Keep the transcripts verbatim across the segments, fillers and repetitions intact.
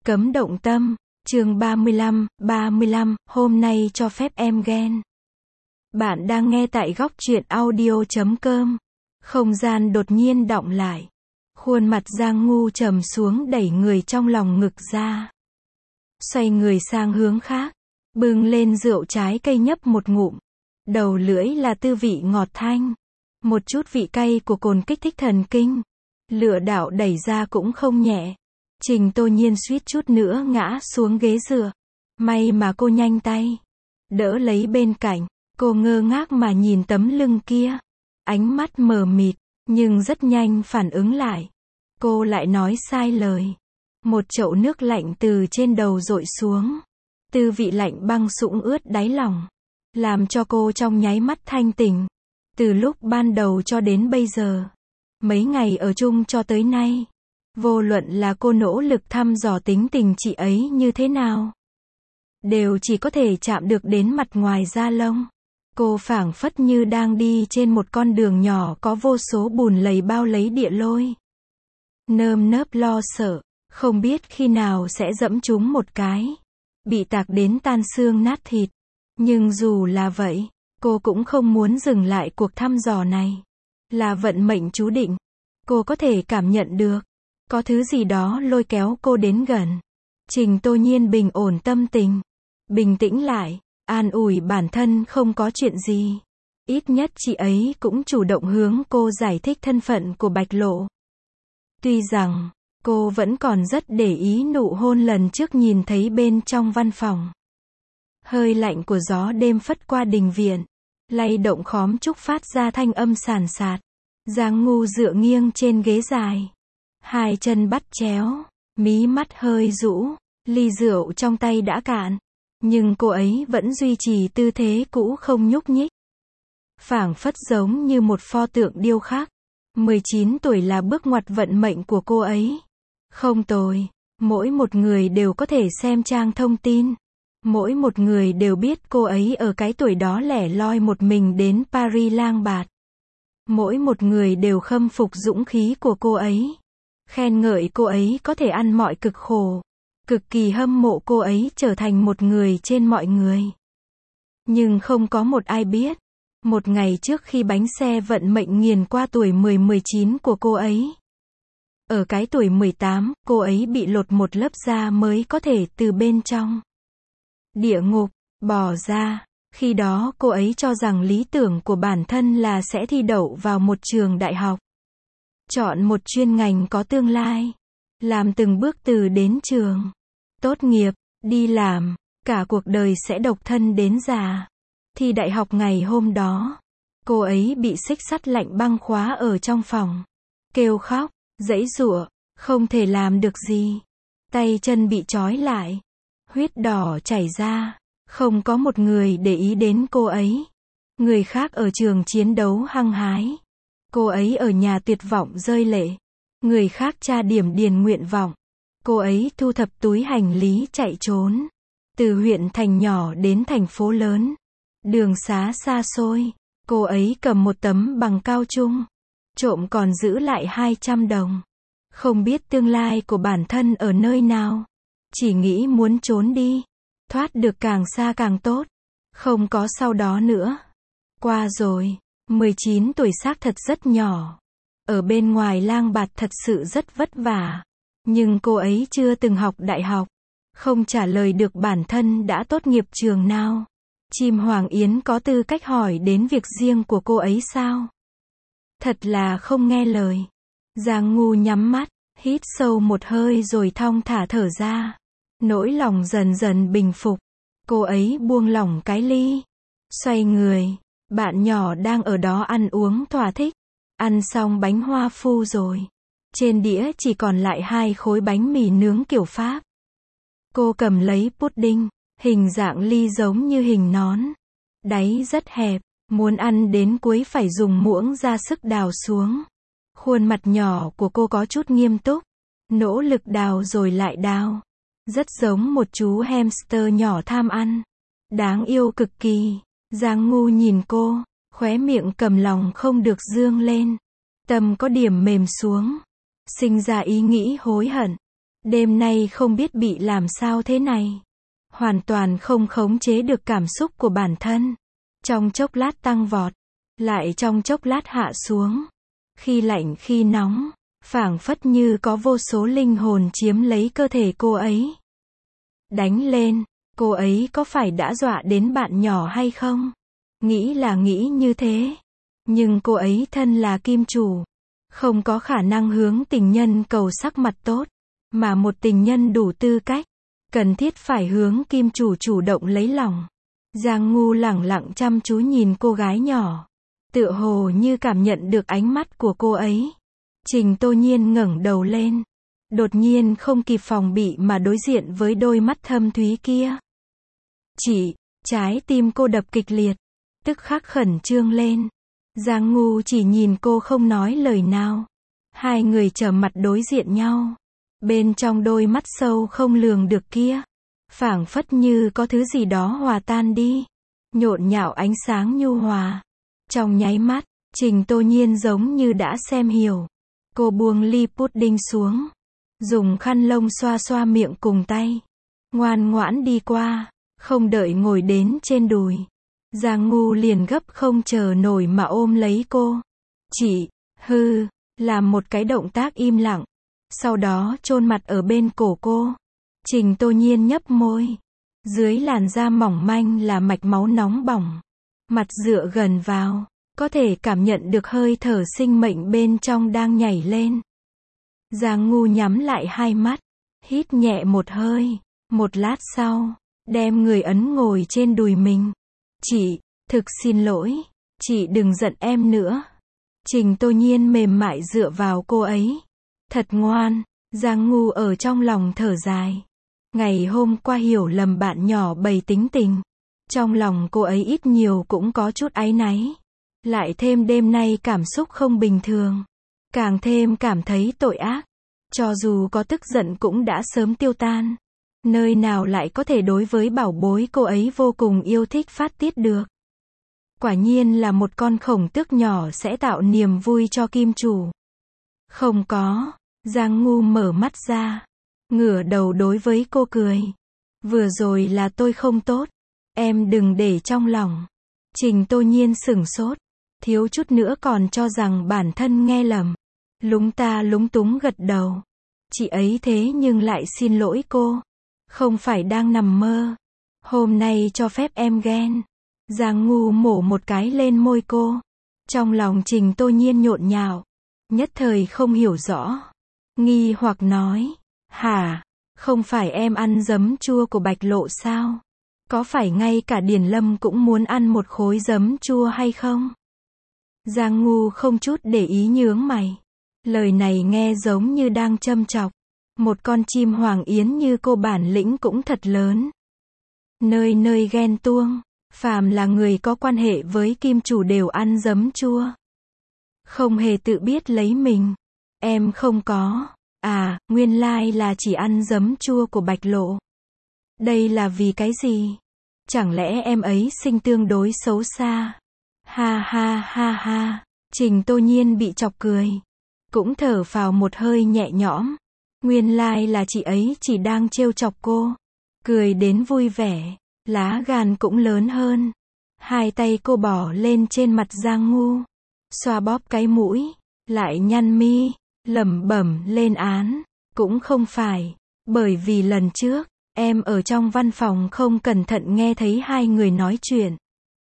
Cấm động tâm, chương ba mươi lăm, ba mươi lăm, hôm nay cho phép em ghen. Bạn đang nghe tại góc truyện audio chấm com. Không gian đột nhiên đọng lại. Khuôn mặt Giang Ngu trầm xuống đẩy người trong lòng ngực ra. Xoay người sang hướng khác. Bưng lên rượu trái cây nhấp một ngụm. Đầu lưỡi là tư vị ngọt thanh. Một chút vị cay của cồn kích thích thần kinh. Lửa đạo đẩy ra cũng không nhẹ. Trình Tô Nhiên suýt chút nữa ngã xuống ghế dựa. May mà cô nhanh tay. Đỡ lấy bên cạnh. Cô ngơ ngác mà nhìn tấm lưng kia. Ánh mắt mờ mịt, nhưng rất nhanh phản ứng lại. Cô lại nói sai lời. Một chậu nước lạnh từ trên đầu dội xuống. Tư vị lạnh băng sũng ướt đáy lòng. Làm cho cô trong nháy mắt thanh tỉnh. Từ lúc ban đầu cho đến bây giờ. Mấy ngày ở chung cho tới nay. Vô luận là cô nỗ lực thăm dò tính tình chị ấy như thế nào. Đều chỉ có thể chạm được đến mặt ngoài da lông. Cô phảng phất như đang đi trên một con đường nhỏ có vô số bùn lầy bao lấy địa lôi. Nơm nớp lo sợ, không biết khi nào sẽ dẫm trúng một cái. Bị tạc đến tan xương nát thịt. Nhưng dù là vậy, cô cũng không muốn dừng lại cuộc thăm dò này. Là vận mệnh chú định. Cô có thể cảm nhận được. Có thứ gì đó lôi kéo cô đến gần. Trình Tô Nhiên bình ổn tâm tình. Bình tĩnh lại. An ủi bản thân không có chuyện gì. Ít nhất chị ấy cũng chủ động hướng cô giải thích thân phận của Bạch Lộ. Tuy rằng, cô vẫn còn rất để ý nụ hôn lần trước nhìn thấy bên trong văn phòng. Hơi lạnh của gió đêm phất qua đình viện. Lay động khóm trúc phát ra thanh âm sàn sạt. Giang Ngu dựa nghiêng trên ghế dài. Hai chân bắt chéo, mí mắt hơi rũ, ly rượu trong tay đã cạn. Nhưng cô ấy vẫn duy trì tư thế cũ không nhúc nhích. Phảng phất giống như một pho tượng điêu khắc. mười chín tuổi là bước ngoặt vận mệnh của cô ấy. Không tồi, mỗi một người đều có thể xem trang thông tin. Mỗi một người đều biết cô ấy ở cái tuổi đó lẻ loi một mình đến Paris lang bạt. Mỗi một người đều khâm phục dũng khí của cô ấy. Khen ngợi cô ấy có thể ăn mọi cực khổ. Cực kỳ hâm mộ cô ấy trở thành một người trên mọi người. Nhưng không có một ai biết. Một ngày trước khi bánh xe vận mệnh nghiền qua tuổi mười mười chín của cô ấy. Ở cái tuổi mười tám, cô ấy bị lột một lớp da mới có thể từ bên trong. Địa ngục, bỏ ra. Khi đó cô ấy cho rằng lý tưởng của bản thân là sẽ thi đậu vào một trường đại học. Chọn một chuyên ngành có tương lai. Làm từng bước từ đến trường. Tốt nghiệp, đi làm, cả cuộc đời sẽ độc thân đến già. Thi đại học ngày hôm đó. Cô ấy bị xích sắt lạnh băng khóa ở trong phòng. Kêu khóc, giãy giụa, không thể làm được gì. Tay chân bị trói lại. Huyết đỏ chảy ra. Không có một người để ý đến cô ấy. Người khác ở trường chiến đấu hăng hái. Cô ấy ở nhà tuyệt vọng rơi lệ. Người khác tra điểm điền nguyện vọng. Cô ấy thu thập túi hành lý chạy trốn. Từ huyện thành nhỏ đến thành phố lớn. Đường xá xa xôi. Cô ấy cầm một tấm bằng cao trung. Trộm còn giữ lại hai trăm đồng. Không biết tương lai của bản thân ở nơi nào. Chỉ nghĩ muốn trốn đi. Thoát được càng xa càng tốt. Không có sau đó nữa. Qua rồi. mười chín tuổi xác thật rất nhỏ. Ở bên ngoài lang bạt thật sự rất vất vả. Nhưng cô ấy chưa từng học đại học. Không trả lời được bản thân đã tốt nghiệp trường nào. Chim Hoàng Yến có tư cách hỏi đến việc riêng của cô ấy sao? Thật là không nghe lời. Giang Ngu nhắm mắt, hít sâu một hơi rồi thong thả thở ra. Nỗi lòng dần dần bình phục. Cô ấy buông lỏng cái ly. Xoay người. Bạn nhỏ đang ở đó ăn uống thỏa thích. Ăn xong bánh hoa phu rồi. Trên đĩa chỉ còn lại hai khối bánh mì nướng kiểu Pháp. Cô cầm lấy pudding. Hình dạng ly giống như hình nón. Đáy rất hẹp. Muốn ăn đến cuối phải dùng muỗng ra sức đào xuống. Khuôn mặt nhỏ của cô có chút nghiêm túc. Nỗ lực đào rồi lại đào. Rất giống một chú hamster nhỏ tham ăn. Đáng yêu cực kỳ. Giang Ngu nhìn cô. Khóe miệng cầm lòng không được dương lên. Tâm có điểm mềm xuống. Sinh ra ý nghĩ hối hận. Đêm nay không biết bị làm sao thế này. Hoàn toàn không khống chế được cảm xúc của bản thân. Trong chốc lát tăng vọt, lại trong chốc lát hạ xuống. Khi lạnh khi nóng, phảng phất như có vô số linh hồn chiếm lấy cơ thể cô ấy. Đánh lên, cô ấy có phải đã dọa đến bạn nhỏ hay không? Nghĩ là nghĩ như thế. Nhưng cô ấy thân là kim chủ. Không có khả năng hướng tình nhân cầu sắc mặt tốt. Mà một tình nhân đủ tư cách, cần thiết phải hướng kim chủ chủ động lấy lòng. Giang Ngu lẳng lặng chăm chú nhìn cô gái nhỏ. Tựa hồ như cảm nhận được ánh mắt của cô ấy. Trình Tô Nhiên ngẩng đầu lên. Đột nhiên không kịp phòng bị mà đối diện với đôi mắt thâm thúy kia. Chỉ, trái tim cô đập kịch liệt. Tức khắc khẩn trương lên. Giang Ngu chỉ nhìn cô không nói lời nào. Hai người trở mặt đối diện nhau. Bên trong đôi mắt sâu không lường được kia, phảng phất như có thứ gì đó hòa tan đi, nhộn nhạo ánh sáng nhu hòa. Trong nháy mắt, Trình Tô Nhiên giống như đã xem hiểu. Cô buông ly pudding xuống, dùng khăn lông xoa xoa miệng cùng tay, ngoan ngoãn đi qua, không đợi ngồi đến trên đùi. Giang Ngu liền gấp không chờ nổi mà ôm lấy cô. Chị, hư, làm một cái động tác im lặng. Sau đó chôn mặt ở bên cổ cô. Trình Tô Nhiên nhấp môi. Dưới làn da mỏng manh là mạch máu nóng bỏng. Mặt dựa gần vào, có thể cảm nhận được hơi thở sinh mệnh bên trong đang nhảy lên. Giang Ngu nhắm lại hai mắt, hít nhẹ một hơi. Một lát sau, đem người ấn ngồi trên đùi mình. Chị, thực xin lỗi, chị đừng giận em nữa. Trình Tô Nhiên mềm mại dựa vào cô ấy. Thật ngoan, Giang Ngu ở trong lòng thở dài. Ngày hôm qua hiểu lầm bạn nhỏ bày tính tình. Trong lòng cô ấy ít nhiều cũng có chút áy náy. Lại thêm đêm nay cảm xúc không bình thường. Càng thêm cảm thấy tội ác. Cho dù có tức giận cũng đã sớm tiêu tan. Nơi nào lại có thể đối với bảo bối cô ấy vô cùng yêu thích phát tiết được. Quả nhiên là một con khổng tước nhỏ sẽ tạo niềm vui cho kim chủ. Không có. Giang Ngu mở mắt ra. Ngửa đầu đối với cô cười. Vừa rồi là tôi không tốt. Em đừng để trong lòng. Trình Tô Nhiên sửng sốt. Thiếu chút nữa còn cho rằng bản thân nghe lầm. Lúng ta lúng túng gật đầu. Chị ấy thế nhưng lại xin lỗi cô. Không phải đang nằm mơ. Hôm nay cho phép em ghen. Giang Ngu mổ một cái lên môi cô. Trong lòng Trình Tô Nhiên nhộn nhạo. Nhất thời không hiểu rõ. Nghi hoặc nói. Hả? Không phải em ăn giấm chua của Bạch Lộ sao? Có phải ngay cả Điền Lâm cũng muốn ăn một khối giấm chua hay không? Giang Ngu không chút để ý nhướng mày. Lời này nghe giống như đang châm chọc. Một con chim hoàng yến như cô bản lĩnh cũng thật lớn. Nơi nơi ghen tuông. Phàm là người có quan hệ với kim chủ đều ăn giấm chua. Không hề tự biết lấy mình. Em không có. À, nguyên lai là chỉ ăn giấm chua của Bạch Lộ. Đây là vì cái gì? Chẳng lẽ em ấy sinh tương đối xấu xa? Ha ha ha ha. Trình Tô Nhiên bị chọc cười. Cũng thở phào một hơi nhẹ nhõm. Nguyên lai là chị ấy chỉ đang trêu chọc cô. Cười đến vui vẻ. Lá gan cũng lớn hơn. Hai tay cô bỏ lên trên mặt Giang Ngu. Xoa bóp cái mũi. Lại nhăn mi. Lẩm bẩm lên án. Cũng không phải. Bởi vì lần trước, em ở trong văn phòng không cẩn thận nghe thấy hai người nói chuyện.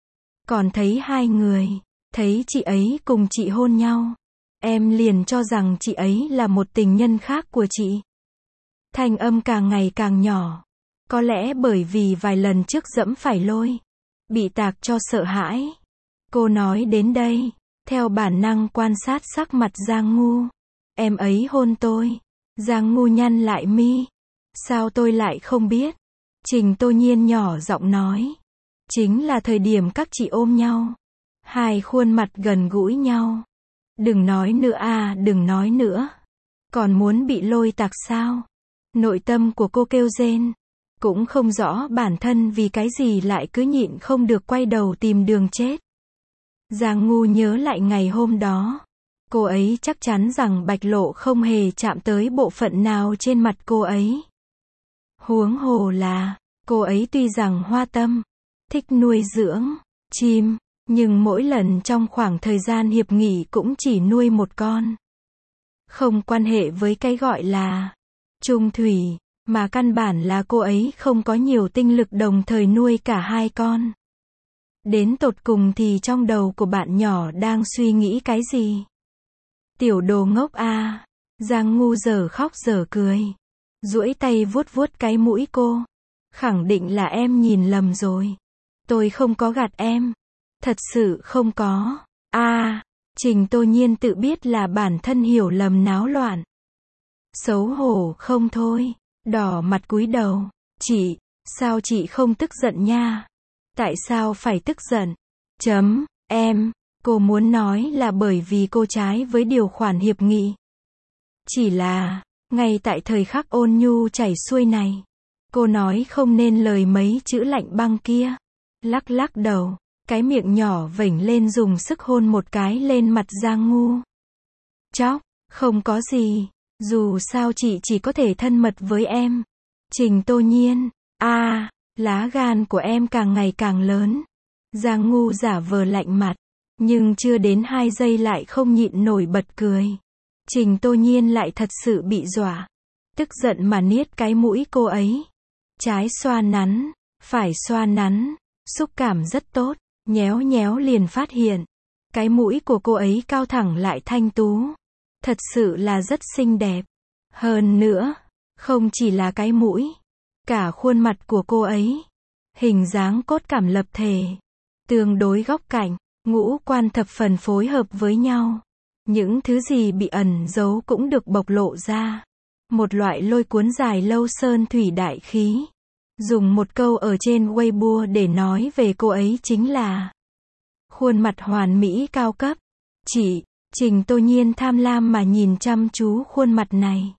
Còn thấy hai người. Thấy chị ấy cùng chị hôn nhau. Em liền cho rằng chị ấy là một tình nhân khác của chị. Thanh âm càng ngày càng nhỏ. Có lẽ bởi vì vài lần trước dẫm phải lôi. Bị tạc cho sợ hãi. Cô nói đến đây. Theo bản năng quan sát sắc mặt Giang Ngu. Em ấy hôn tôi. Giang Ngu nhăn lại mi. Sao tôi lại không biết? Trình Tô Nhiên nhỏ giọng nói. Chính là thời điểm các chị ôm nhau. Hai khuôn mặt gần gũi nhau. Đừng nói nữa à, đừng nói nữa. Còn muốn bị lôi tạc sao? Nội tâm của cô kêu rên. Cũng không rõ bản thân vì cái gì lại cứ nhịn không được quay đầu tìm đường chết. Giang Ngu nhớ lại ngày hôm đó. cô ấy chắc chắn rằng Bạch Lộ không hề chạm tới bộ phận nào trên mặt cô ấy. Huống hồ là, cô ấy tuy rằng hoa tâm, thích nuôi dưỡng chim, nhưng mỗi lần trong khoảng thời gian hiệp nghỉ cũng chỉ nuôi một con. Không quan hệ với cái gọi là chung thủy, mà căn bản là cô ấy không có nhiều tinh lực đồng thời nuôi cả hai con. Đến tột cùng thì trong đầu của bạn nhỏ đang suy nghĩ cái gì? Tiểu đồ ngốc a. Giang Ngu dở khóc dở cười, duỗi tay vuốt vuốt cái mũi cô. Khẳng định là em nhìn lầm rồi. Tôi không có gạt em. Thật sự không có. A, à, Trình Tô Nhiên tự biết là bản thân hiểu lầm náo loạn. Xấu hổ không thôi, đỏ mặt cúi đầu. Chị, sao chị không tức giận nha? Tại sao phải tức giận? Chấm, em, cô muốn nói là bởi vì cô trái với điều khoản hiệp nghị. Chỉ là, ngay tại thời khắc ôn nhu chảy xuôi này, cô nói không nên lời mấy chữ lạnh băng kia. Lắc lắc đầu, cái miệng nhỏ vểnh lên dùng sức hôn một cái lên mặt Giang Ngu. Chóc, không có gì, dù sao chị chỉ có thể thân mật với em. Trình Tô Nhiên, a, à, lá gan của em càng ngày càng lớn. Giang Ngu giả vờ lạnh mặt, nhưng chưa đến hai giây lại không nhịn nổi bật cười. Trình Tô Nhiên lại thật sự bị dọa, tức giận mà niết cái mũi cô ấy. Trái xoa nắn, phải xoa nắn, xúc cảm rất tốt, nhéo nhéo liền phát hiện. Cái mũi của cô ấy cao thẳng lại thanh tú. Thật sự là rất xinh đẹp. Hơn nữa, không chỉ là cái mũi, cả khuôn mặt của cô ấy. Hình dáng cốt cảm lập thể, tương đối góc cạnh, ngũ quan thập phần phối hợp với nhau. Những thứ gì bị ẩn giấu cũng được bộc lộ ra. Một loại lôi cuốn dài lâu sơn thủy đại khí. Dùng một câu ở trên Weibo để nói về cô ấy chính là khuôn mặt hoàn mỹ cao cấp. Chị, Trình Tô Nhiên tham lam mà nhìn chăm chú khuôn mặt này.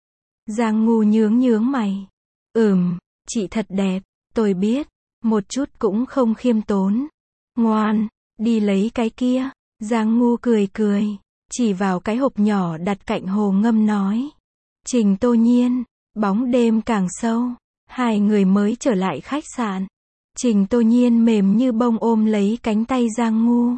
Giang Ngu nhướng nhướng mày. Ừm, chị thật đẹp, tôi biết, một chút cũng không khiêm tốn. Ngoan, đi lấy cái kia. Giang Ngu cười cười, chỉ vào cái hộp nhỏ đặt cạnh hồ ngâm nói. Trình Tô Nhiên, bóng đêm càng sâu, hai người mới trở lại khách sạn. Trình Tô Nhiên mềm như bông ôm lấy cánh tay Giang Ngu.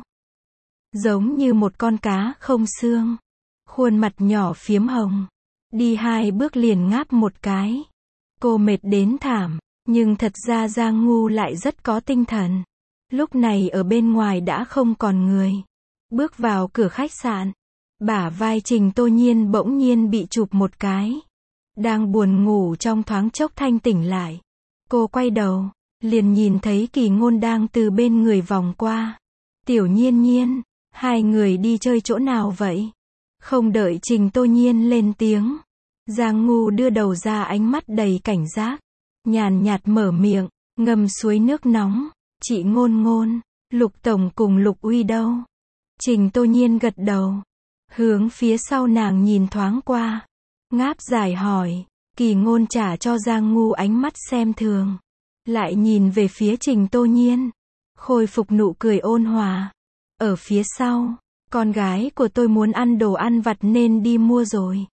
Giống như một con cá không xương. Khuôn mặt nhỏ phiếm hồng. Đi hai bước liền ngáp một cái. Cô mệt đến thảm, nhưng thật ra Giang Ngu lại rất có tinh thần. Lúc này ở bên ngoài đã không còn người. Bước vào cửa khách sạn, bả vai Trình Tô Nhiên bỗng nhiên bị chụp một cái. Đang buồn ngủ trong thoáng chốc thanh tỉnh lại. Cô quay đầu, liền nhìn thấy Kỳ Ngôn đang từ bên người vòng qua. Tiểu Nhiên Nhiên, hai người đi chơi chỗ nào vậy? Không đợi Trình Tô Nhiên lên tiếng, Giang Ngu đưa đầu ra, ánh mắt đầy cảnh giác. Nhàn nhạt mở miệng, ngâm suối nước nóng. Chị Ngôn Ngôn, Lục Tổng cùng Lục Uy đâu? Trình Tô Nhiên gật đầu, hướng phía sau nàng nhìn thoáng qua. Ngáp dài hỏi. Kỳ Ngôn trả cho Giang Ngu ánh mắt xem thường, lại nhìn về phía Trình Tô Nhiên, khôi phục nụ cười ôn hòa. Ở phía sau, con gái của tôi muốn ăn đồ ăn vặt nên đi mua rồi.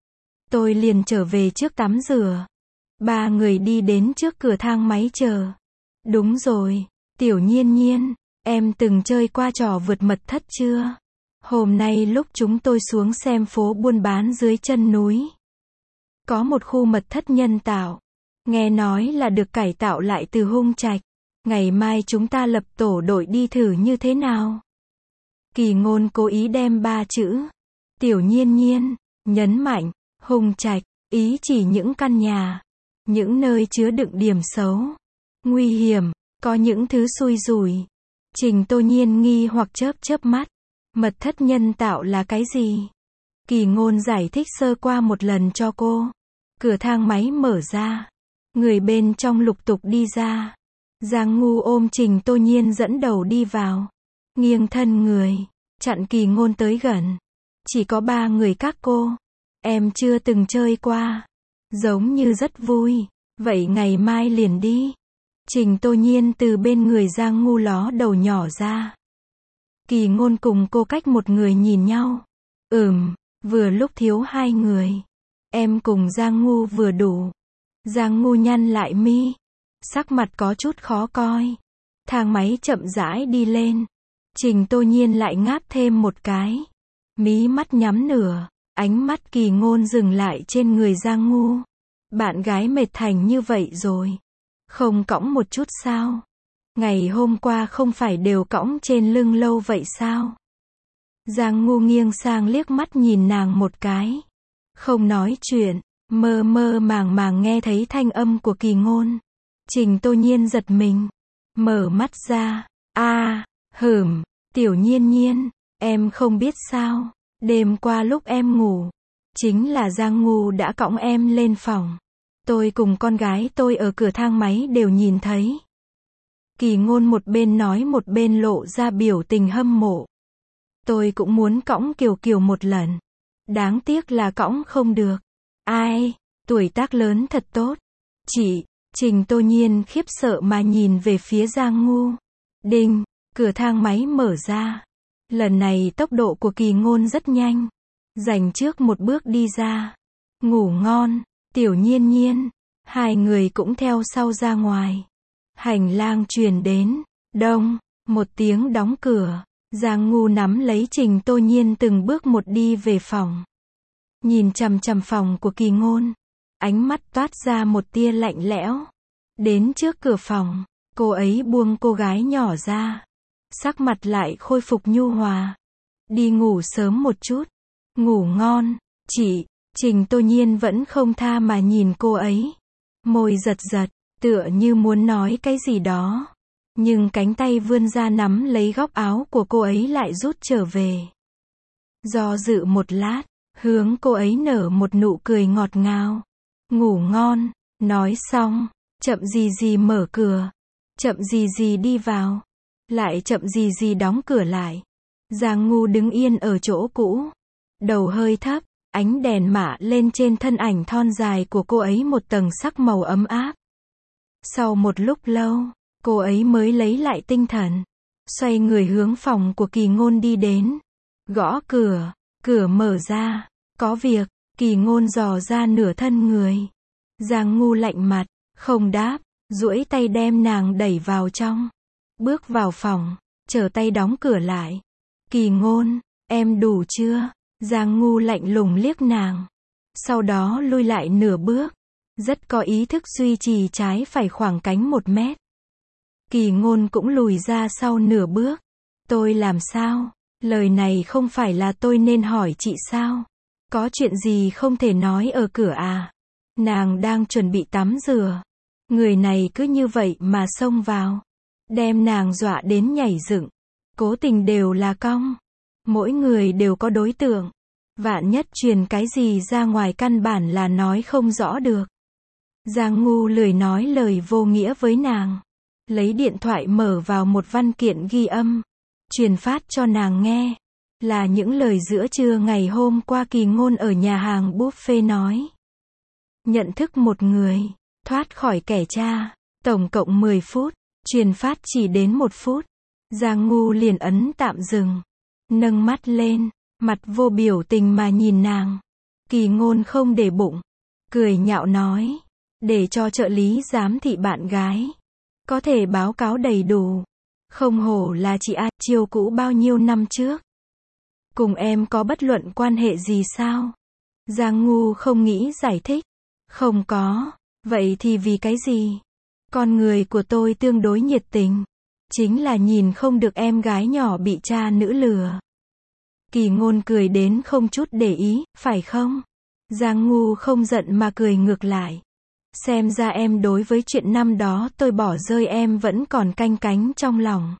Tôi liền trở về trước tắm rửa. Ba người đi đến trước cửa thang máy chờ. Đúng rồi, Tiểu Nhiên Nhiên, em từng chơi qua trò vượt mật thất chưa? Hôm nay lúc chúng tôi xuống xem phố buôn bán dưới chân núi, có một khu mật thất nhân tạo. Nghe nói là được cải tạo lại từ Hung Trạch. Ngày mai chúng ta lập tổ đội đi thử như thế nào? Kỳ Ngôn cố ý đem ba chữ Tiểu Nhiên Nhiên nhấn mạnh. Hung Trạch, ý chỉ những căn nhà, những nơi chứa đựng điểm xấu, nguy hiểm, có những thứ xui rủi. Trình Tô Nhiên nghi hoặc chớp chớp mắt. Mật thất nhân tạo là cái gì? Kỳ Ngôn giải thích sơ qua một lần cho cô. Cửa thang máy mở ra, người bên trong lục tục đi ra. Giang Ngu ôm Trình Tô Nhiên dẫn đầu đi vào, nghiêng thân người, chặn Kỳ Ngôn tới gần. Chỉ có ba người các cô. Em chưa từng chơi qua. Giống như rất vui. Vậy ngày mai liền đi. Trình Tô Nhiên từ bên người Giang Ngu ló đầu nhỏ ra. Kỳ Ngôn cùng cô cách một người nhìn nhau. Ừm, vừa lúc thiếu hai người. Em cùng Giang Ngu vừa đủ. Giang Ngu nhăn lại mi. Sắc mặt có chút khó coi. Thang máy chậm rãi đi lên. Trình Tô Nhiên lại ngáp thêm một cái. Mí mắt nhắm nửa. Ánh mắt Kỳ Ngôn dừng lại trên người Giang Ngu. Bạn gái mệt thành như vậy rồi. Không cõng một chút sao? Ngày hôm qua không phải đều cõng trên lưng lâu vậy sao? Giang Ngu nghiêng sang liếc mắt nhìn nàng một cái. Không nói chuyện, mơ mơ màng màng nghe thấy thanh âm của Kỳ Ngôn. Trình Tô Nhiên giật mình. Mở mắt ra. a à, hửm, Tiểu Nhiên Nhiên, em không biết sao. Đêm qua lúc em ngủ, chính là Giang Ngu đã cõng em lên phòng. Tôi cùng con gái tôi ở cửa thang máy đều nhìn thấy. Kỳ Ngôn một bên nói một bên lộ ra biểu tình hâm mộ. Tôi cũng muốn cõng Kiều Kiều một lần. Đáng tiếc là cõng không được. Ai, tuổi tác lớn thật tốt. Chị, Trình Tô Nhiên khiếp sợ mà nhìn về phía Giang Ngu. Đinh, cửa thang máy mở ra. Lần này tốc độ của Kỳ Ngôn rất nhanh. Dành trước một bước đi ra. Ngủ ngon, Tiểu Nhiên Nhiên. Hai người cũng theo sau ra ngoài. Hành lang truyền đến. Đông, một tiếng đóng cửa. Giang Ngu nắm lấy Trình Tô Nhiên từng bước một đi về phòng. Nhìn chằm chằm phòng của Kỳ Ngôn. Ánh mắt toát ra một tia lạnh lẽo. Đến trước cửa phòng, cô ấy buông cô gái nhỏ ra. Sắc mặt lại khôi phục nhu hòa. Đi ngủ sớm một chút. Ngủ ngon, chị. Trình Tô Nhiên vẫn không tha mà nhìn cô ấy. Môi giật giật, tựa như muốn nói cái gì đó. Nhưng cánh tay vươn ra nắm lấy góc áo của cô ấy lại rút trở về. Do dự một lát, hướng cô ấy nở một nụ cười ngọt ngào. Ngủ ngon, nói xong, chậm gì gì mở cửa. Chậm gì gì đi vào. Lại chậm gì gì đóng cửa lại. Giang Ngu đứng yên ở chỗ cũ. Đầu hơi thấp, ánh đèn mạ lên trên thân ảnh thon dài của cô ấy một tầng sắc màu ấm áp. Sau một lúc lâu, cô ấy mới lấy lại tinh thần. Xoay người hướng phòng của Kỳ Ngôn đi đến. Gõ cửa, cửa mở ra. Có việc, Kỳ Ngôn dò ra nửa thân người. Giang Ngu lạnh mặt, không đáp, duỗi tay đem nàng đẩy vào trong. Bước vào phòng, trở tay đóng cửa lại. Kỳ Ngôn, em đủ chưa? Giang Ngu lạnh lùng liếc nàng. Sau đó lui lại nửa bước. Rất có ý thức duy trì trái phải khoảng cánh một mét. Kỳ Ngôn cũng lùi ra sau nửa bước. Tôi làm sao? Lời này không phải là tôi nên hỏi chị sao? Có chuyện gì không thể nói ở cửa à? Nàng đang chuẩn bị tắm rửa. Người này cứ như vậy mà xông vào. Đem nàng dọa đến nhảy dựng. Cố tình đều là cong. Mỗi người đều có đối tượng. Vạn nhất truyền cái gì ra ngoài căn bản là nói không rõ được. Giang Ngu lười nói lời vô nghĩa với nàng. Lấy điện thoại mở vào một văn kiện ghi âm. Truyền phát cho nàng nghe. Là những lời giữa trưa ngày hôm qua Kỳ Ngôn ở nhà hàng buffet nói. Nhận thức một người. Thoát khỏi kẻ cha. Tổng cộng mười phút. Truyền phát chỉ đến một phút. Giang Ngu liền ấn tạm dừng. Nâng mắt lên. Mặt vô biểu tình mà nhìn nàng. Kỳ Ngôn không để bụng. Cười nhạo nói. Để cho trợ lý giám thị bạn gái. Có thể báo cáo đầy đủ. Không hổ là chị A, chiêu cũ bao nhiêu năm trước. Cùng em có bất luận quan hệ gì sao? Giang Ngu không nghĩ giải thích. Không có. Vậy thì vì cái gì? Con người của tôi tương đối nhiệt tình. Chính là nhìn không được em gái nhỏ bị cha nữ lừa. Kỳ Ngôn cười đến không chút để ý, phải không? Giang Ngu không giận mà cười ngược lại. Xem ra em đối với chuyện năm đó tôi bỏ rơi em vẫn còn canh cánh trong lòng.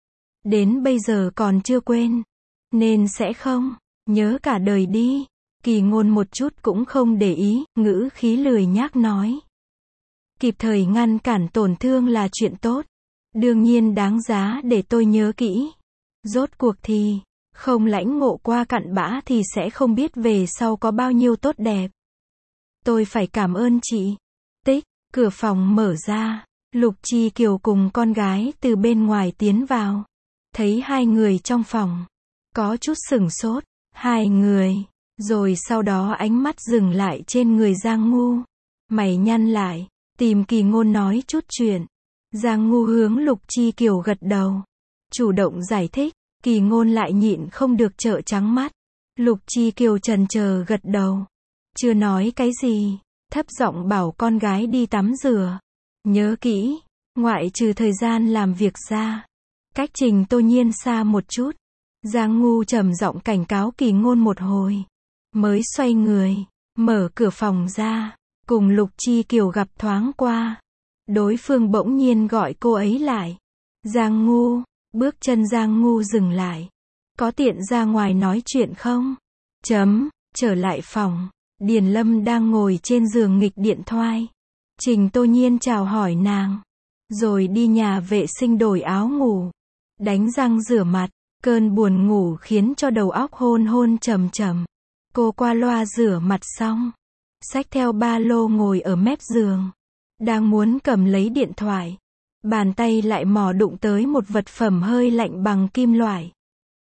Đến bây giờ còn chưa quên. Nên sẽ không, nhớ cả đời đi. Kỳ Ngôn một chút cũng không để ý, ngữ khí lười nhác nói. Kịp thời ngăn cản tổn thương là chuyện tốt. Đương nhiên đáng giá để tôi nhớ kỹ. Rốt cuộc thì, không lãnh ngộ qua cặn bã thì sẽ không biết về sau có bao nhiêu tốt đẹp. Tôi phải cảm ơn chị. Tích, cửa phòng mở ra. Lục Chi Kiều cùng con gái từ bên ngoài tiến vào. Thấy hai người trong phòng. Có chút sửng sốt. Hai người. Rồi sau đó ánh mắt dừng lại trên người Giang Ngu. Mày nhăn lại, tìm Kỳ Ngôn nói chút chuyện. Giang Ngu hướng Lục Chi Kiều gật đầu. Chủ động giải thích, Kỳ Ngôn lại nhịn không được trợn trắng mắt. Lục Chi Kiều chần chờ gật đầu. Chưa nói cái gì, thấp giọng bảo con gái đi tắm rửa. Nhớ kỹ, ngoại trừ thời gian làm việc ra, cách Trình Tô Nhiên xa một chút. Giang Ngu trầm giọng cảnh cáo Kỳ Ngôn một hồi. Mới xoay người, mở cửa phòng ra, cùng Lục Chi Kiều gặp thoáng qua. Đối phương bỗng nhiên gọi cô ấy lại. Giang Ngu, bước chân Giang Ngu dừng lại. Có tiện ra ngoài nói chuyện không? Chấm, trở lại phòng. Điền Lâm đang ngồi trên giường nghịch điện thoại. Trình Tô Nhiên chào hỏi nàng. Rồi đi nhà vệ sinh đổi áo ngủ. Đánh răng rửa mặt. Cơn buồn ngủ khiến cho đầu óc hôn hôn trầm trầm. Cô qua loa rửa mặt xong. Xách theo ba lô ngồi ở mép giường. Đang muốn cầm lấy điện thoại. Bàn tay lại mò đụng tới một vật phẩm hơi lạnh bằng kim loại.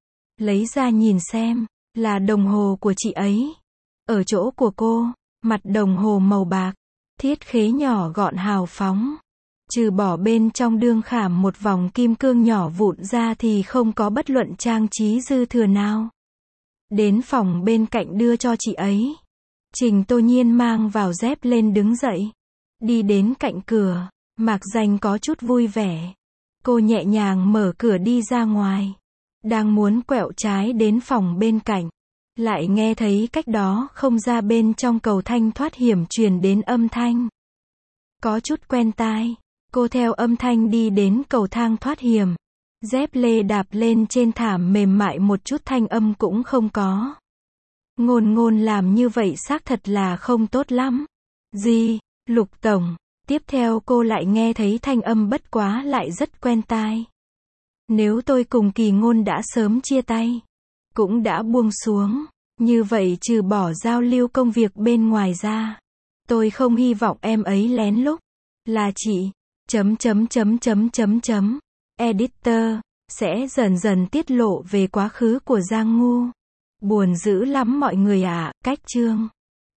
Lấy ra nhìn xem, là đồng hồ của chị ấy. Ở chỗ của cô, mặt đồng hồ màu bạc. Thiết khế nhỏ gọn hào phóng. Trừ bỏ bên trong đương khảm một vòng kim cương nhỏ vụn ra thì không có bất luận trang trí dư thừa nào. Đến phòng bên cạnh đưa cho chị ấy. Trình Tô Nhiên mang vào dép lên đứng dậy. Đi đến cạnh cửa, Mạc Danh có chút vui vẻ. Cô nhẹ nhàng mở cửa đi ra ngoài. Đang muốn quẹo trái đến phòng bên cạnh. Lại nghe thấy cách đó không ra bên trong cầu thanh thoát hiểm truyền đến âm thanh. Có chút quen tai. Cô theo âm thanh đi đến cầu thang thoát hiểm. Dép lê đạp lên trên thảm mềm mại một chút thanh âm cũng không có. Ngôn Ngôn làm như vậy xác thật là không tốt lắm. Gì, Lục Tổng. Tiếp theo cô lại nghe thấy thanh âm bất quá lại rất quen tai. Nếu tôi cùng Kỳ Ngôn đã sớm chia tay, cũng đã buông xuống, như vậy trừ bỏ giao lưu công việc bên ngoài ra, tôi không hy vọng em ấy lén lút là chị chấm chấm chấm chấm chấm chấm editor sẽ dần dần tiết lộ về quá khứ của Giang Ngu. Buồn dữ lắm mọi người ạ. À, cách chương